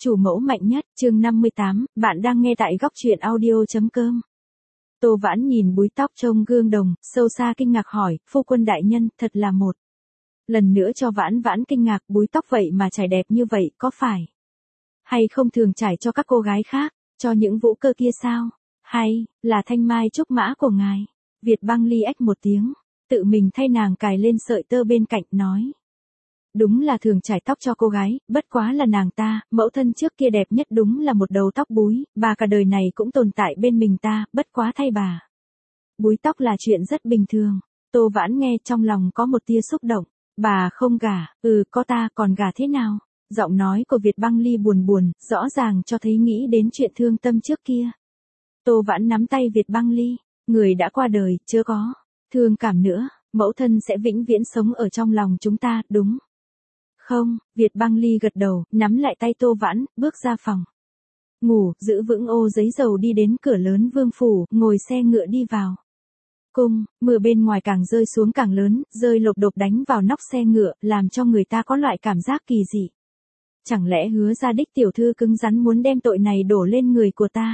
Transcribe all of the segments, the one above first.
Chủ mẫu mạnh nhất, chương 58, bạn đang nghe tại góc truyện audio.com. Tô Vãn nhìn búi tóc trong gương đồng, sâu xa kinh ngạc hỏi, phu quân đại nhân, thật là một. Lần nữa cho Vãn Vãn kinh ngạc, búi tóc vậy mà trải đẹp như vậy, có phải? Hay không thường trải cho các cô gái khác, cho những vũ cơ kia sao? Hay, là thanh mai trúc mã của ngài? Việt Băng Ly ếch một tiếng, tự mình thay nàng cài lên sợi tơ bên cạnh, nói. Đúng là thường trải tóc cho cô gái, bất quá là nàng ta, mẫu thân trước kia đẹp nhất đúng là một đầu tóc búi, bà cả đời này cũng tồn tại bên mình ta, bất quá thay bà. Búi tóc là chuyện rất bình thường. Tô Vãn nghe trong lòng có một tia xúc động. Bà không gả, có ta còn gả thế nào? Giọng nói của Việt Băng Ly buồn buồn, rõ ràng cho thấy nghĩ đến chuyện thương tâm trước kia. Tô Vãn nắm tay Việt Băng Ly, người đã qua đời, chưa có thương cảm nữa, mẫu thân sẽ vĩnh viễn sống ở trong lòng chúng ta, đúng không? Việt Băng Ly gật đầu, nắm lại tay Tô Vãn, bước ra phòng ngủ, giữ vững ô giấy dầu đi đến cửa lớn vương phủ, ngồi xe ngựa đi vào cung. Mưa bên ngoài càng rơi xuống càng lớn, rơi lộp độp đánh vào nóc xe ngựa, làm cho người ta có loại cảm giác kỳ dị. Chẳng lẽ Hứa Gia Đích tiểu thư cứng rắn muốn đem tội này đổ lên người của ta?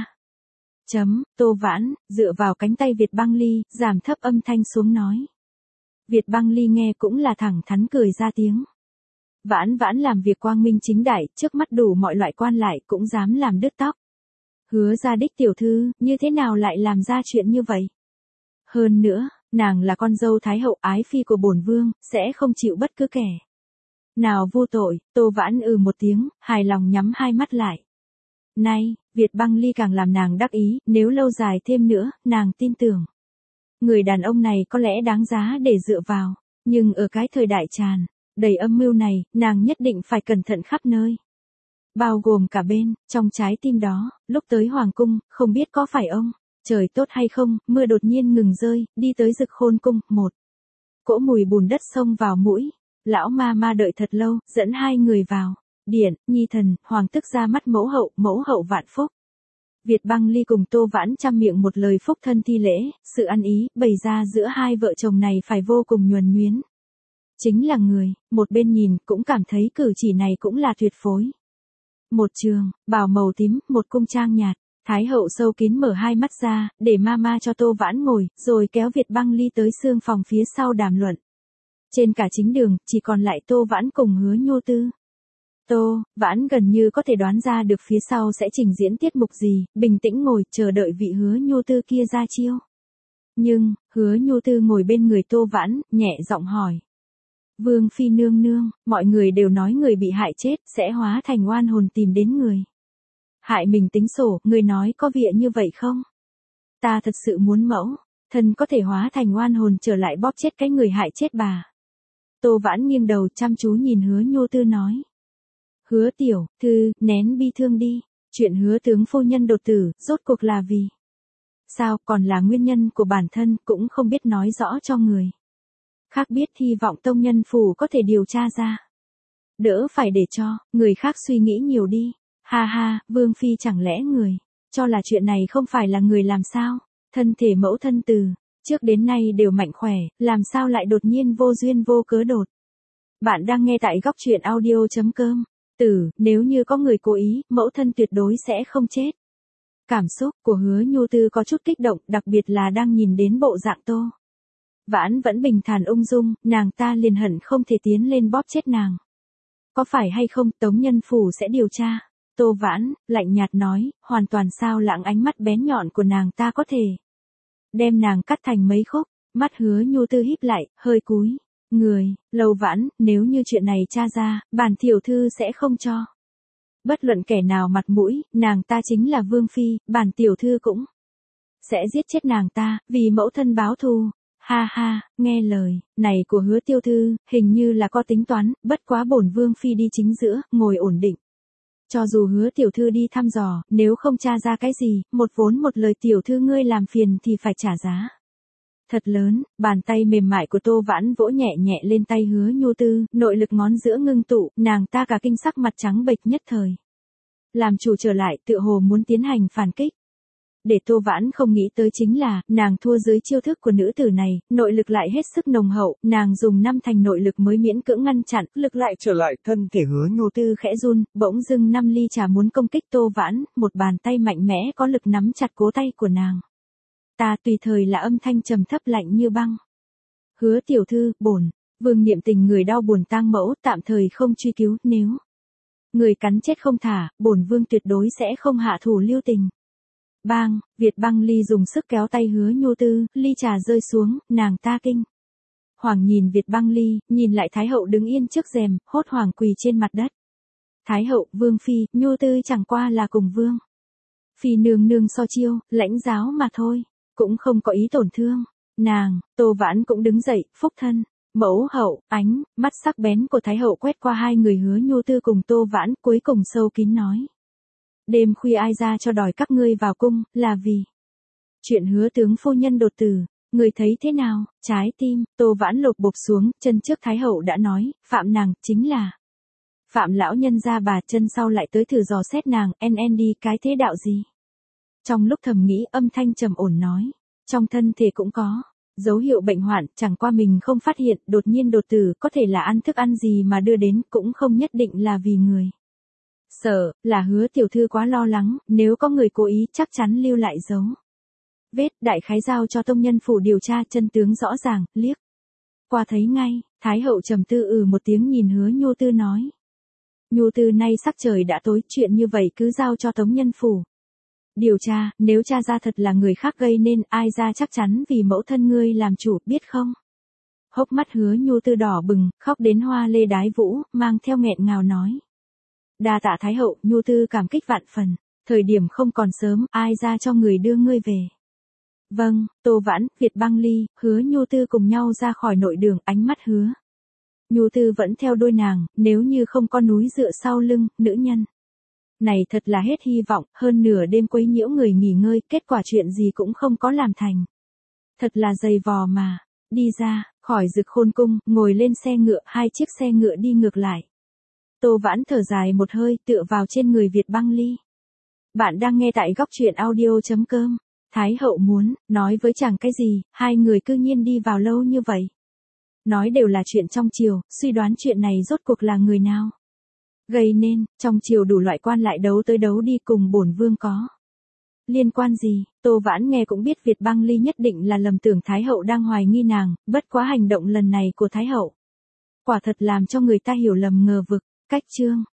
Tô Vãn, dựa vào cánh tay Việt Băng Ly, giảm thấp âm thanh xuống nói. Việt Băng Ly nghe cũng là thẳng thắn cười ra tiếng. Vãn Vãn làm việc quang minh chính đại, trước mắt đủ mọi loại quan lại cũng dám làm đứt tóc. Hứa Gia Đích tiểu thư, như thế nào lại làm ra chuyện như vậy? Hơn nữa, nàng là con dâu thái hậu ái phi của bổn vương, sẽ không chịu bất cứ kẻ nào vô tội. Tô Vãn một tiếng, hài lòng nhắm hai mắt lại. Nay, Việt Băng Ly càng làm nàng đắc ý, nếu lâu dài thêm nữa, nàng tin tưởng. Người đàn ông này có lẽ đáng giá để dựa vào, nhưng ở cái thời đại tràn đầy âm mưu này, nàng nhất định phải cẩn thận khắp nơi. Bao gồm cả bên, trong trái tim đó, lúc tới Hoàng cung, không biết có phải ông, trời tốt hay không, mưa đột nhiên ngừng rơi, đi tới Dực Khôn cung, một cỗ mùi bùn đất xông vào mũi. Lão ma đợi thật lâu, dẫn hai người vào điện. Nhi thần, hoàng tức ra mắt mẫu hậu vạn phúc. Việt Băng Ly cùng Tô Vãn chăm miệng một lời phúc thân thi lễ, sự ăn ý bày ra giữa hai vợ chồng này phải vô cùng nhuần nhuyễn. Chính là người, một bên nhìn cũng cảm thấy cử chỉ này cũng là tuyệt phối. Một trường bào màu tím, một cung trang nhạt. Thái hậu sâu kín mở hai mắt ra, để ma cho Tô Vãn ngồi, rồi kéo Việt Băng Ly tới xương phòng phía sau đàm luận. Trên cả chính đường, chỉ còn lại Tô Vãn cùng Hứa Nhu Tư. Tô Vãn gần như có thể đoán ra được phía sau sẽ trình diễn tiết mục gì, bình tĩnh ngồi chờ đợi vị Hứa Nhu Tư kia ra chiêu. Nhưng, Hứa Nhu Tư ngồi bên người Tô Vãn, nhẹ giọng hỏi. Vương phi nương nương, mọi người đều nói người bị hại chết, sẽ hóa thành oan hồn tìm đến người hại mình tính sổ, người nói có vịa như vậy không? Ta thật sự muốn mẫu thân có thể hóa thành oan hồn trở lại bóp chết cái người hại chết bà. Tô Vãn nghiêng đầu chăm chú nhìn Hứa Nhu Tư nói. Hứa tiểu thư, nén bi thương đi, chuyện Hứa tướng phu nhân đột tử, rốt cuộc là vì sao, còn là nguyên nhân của bản thân cũng không biết nói rõ cho người khác biết, hy vọng tông nhân phủ có thể điều tra ra. Đỡ phải để cho người khác suy nghĩ nhiều đi. Ha ha, Vương phi chẳng lẽ người cho là chuyện này không phải là người làm sao? Thân thể mẫu thân từ trước đến nay đều mạnh khỏe, làm sao lại đột nhiên vô duyên vô cớ đột. Bạn đang nghe tại góc truyện audio.com. Nếu như có người cố ý, mẫu thân tuyệt đối sẽ không chết. Cảm xúc của Hứa Nhu Tư có chút kích động, đặc biệt là đang nhìn đến bộ dạng Tô Vãn vẫn bình thản ung dung, nàng ta liền hận không thể tiến lên bóp chết nàng. Có phải hay không, tống nhân phủ sẽ điều tra. Tô Vãn, lạnh nhạt nói, hoàn toàn sao lãng, ánh mắt bén nhọn của nàng ta có thể đem nàng cắt thành mấy khúc. Mắt Hứa Nhu Tư híp lại, hơi cúi người. Lâu Vãn, nếu như chuyện này tra ra, bản tiểu thư sẽ không cho bất luận kẻ nào mặt mũi, nàng ta chính là vương phi, bản tiểu thư cũng sẽ giết chết nàng ta, vì mẫu thân báo thù. Ha ha, nghe lời này của Hứa tiểu thư, hình như là có tính toán, bất quá bổn vương phi đi chính giữa, ngồi ổn định. Cho dù Hứa tiểu thư đi thăm dò, nếu không tra ra cái gì, một vốn một lời tiểu thư ngươi làm phiền thì phải trả giá thật lớn. Bàn tay mềm mại của Tô Vãn vỗ nhẹ nhẹ lên tay Hứa Nhu Tư, nội lực ngón giữa ngưng tụ, nàng ta cả kinh sắc mặt trắng bệch nhất thời làm chủ trở lại, tựa hồ muốn tiến hành phản kích. để Tô Vãn không nghĩ tới chính là, nàng thua dưới chiêu thức của nữ tử này, nội lực lại hết sức nồng hậu, nàng dùng 5 thành nội lực mới miễn cưỡng ngăn chặn, lực lại trở lại thân thể Hứa Nhu Tư khẽ run, bỗng dưng 5 ly trà muốn công kích Tô Vãn, một bàn tay mạnh mẽ có lực nắm chặt cố tay của nàng. Ta tùy thời là âm thanh trầm thấp lạnh như băng. Hứa tiểu thư, bổn Vương Niệm Tình người đau buồn tang mẫu, tạm thời không truy cứu, nếu người cắn chết không thả, bổn vương tuyệt đối sẽ không hạ thủ lưu tình. Bang, Việt Băng Ly dùng sức kéo tay Hứa Nhu Tư, ly trà rơi xuống, nàng ta kinh hoàng nhìn Việt Băng Ly, nhìn lại Thái hậu đứng yên trước rèm, hốt hoảng quỳ trên mặt đất. Thái hậu, vương phi, Nhu Tư chẳng qua là cùng vương phi nương nương so chiêu, lãnh giáo mà thôi, cũng không có ý tổn thương. Nàng, Tô Vãn cũng đứng dậy, phúc thân. Mẫu hậu, ánh mắt sắc bén của Thái hậu quét qua hai người Hứa Nhu Tư cùng Tô Vãn, cuối cùng sâu kín nói. Đêm khuya ai ra cho đòi các ngươi vào cung, là vì chuyện Hứa tướng phu nhân đột tử, người thấy thế nào? Trái tim, Tô Vãn lột bộp xuống, chân trước Thái hậu đã nói, phạm nàng, chính là phạm lão nhân gia bà, chân sau lại tới thử dò xét nàng, đi cái thế đạo gì? Trong lúc thầm nghĩ, âm thanh trầm ổn nói, trong thân thể cũng có dấu hiệu bệnh hoạn, chẳng qua mình không phát hiện, đột nhiên đột tử, có thể là ăn thức ăn gì mà đưa đến, cũng không nhất định là vì người. Sợ, là Hứa tiểu thư quá lo lắng, nếu có người cố ý, chắc chắn lưu lại dấu vết, đại khái giao cho tông nhân phủ điều tra, chân tướng rõ ràng, liếc qua thấy ngay. Thái hậu trầm tư một tiếng nhìn Hứa Nhu Tư nói. Nhu Tư, nay sắc trời đã tối, chuyện như vậy cứ giao cho tống nhân phủ điều tra, nếu tra ra thật là người khác gây nên, ai ra chắc chắn vì mẫu thân ngươi làm chủ, biết không? Hốc mắt Hứa Nhu Tư đỏ bừng, khóc đến hoa lê đái vũ, mang theo nghẹn ngào nói. Đa tạ Thái hậu, Nhu Tư cảm kích vạn phần, thời điểm không còn sớm, ai ra cho người đưa ngươi về. Vâng, Tô Vãn, Việt Băng Ly, Hứa Nhu Tư cùng nhau ra khỏi nội đường, ánh mắt Hứa Nhu Tư vẫn theo đuôi nàng, nếu như không có núi dựa sau lưng, nữ nhân này thật là hết hy vọng, hơn nửa đêm quấy nhiễu người nghỉ ngơi, kết quả chuyện gì cũng không có làm thành. Thật là dày vò mà. Đi ra, khỏi Dực Khôn cung, ngồi lên xe ngựa, hai chiếc xe ngựa đi ngược lại. Tô Vãn thở dài một hơi, tựa vào trên người Việt Băng Ly. Bạn đang nghe tại góc truyện audio.com. Thái hậu muốn nói với chàng cái gì, hai người cư nhiên đi vào lâu như vậy. Nói đều là chuyện trong triều, suy đoán chuyện này rốt cuộc là người nào gây nên, trong triều đủ loại quan lại đấu tới đấu đi, cùng bổn vương có liên quan gì? Tô Vãn nghe cũng biết Việt Băng Ly nhất định là lầm tưởng Thái hậu đang hoài nghi nàng, bất quá hành động lần này của Thái hậu quả thật làm cho người ta hiểu lầm ngờ vực. Cách chương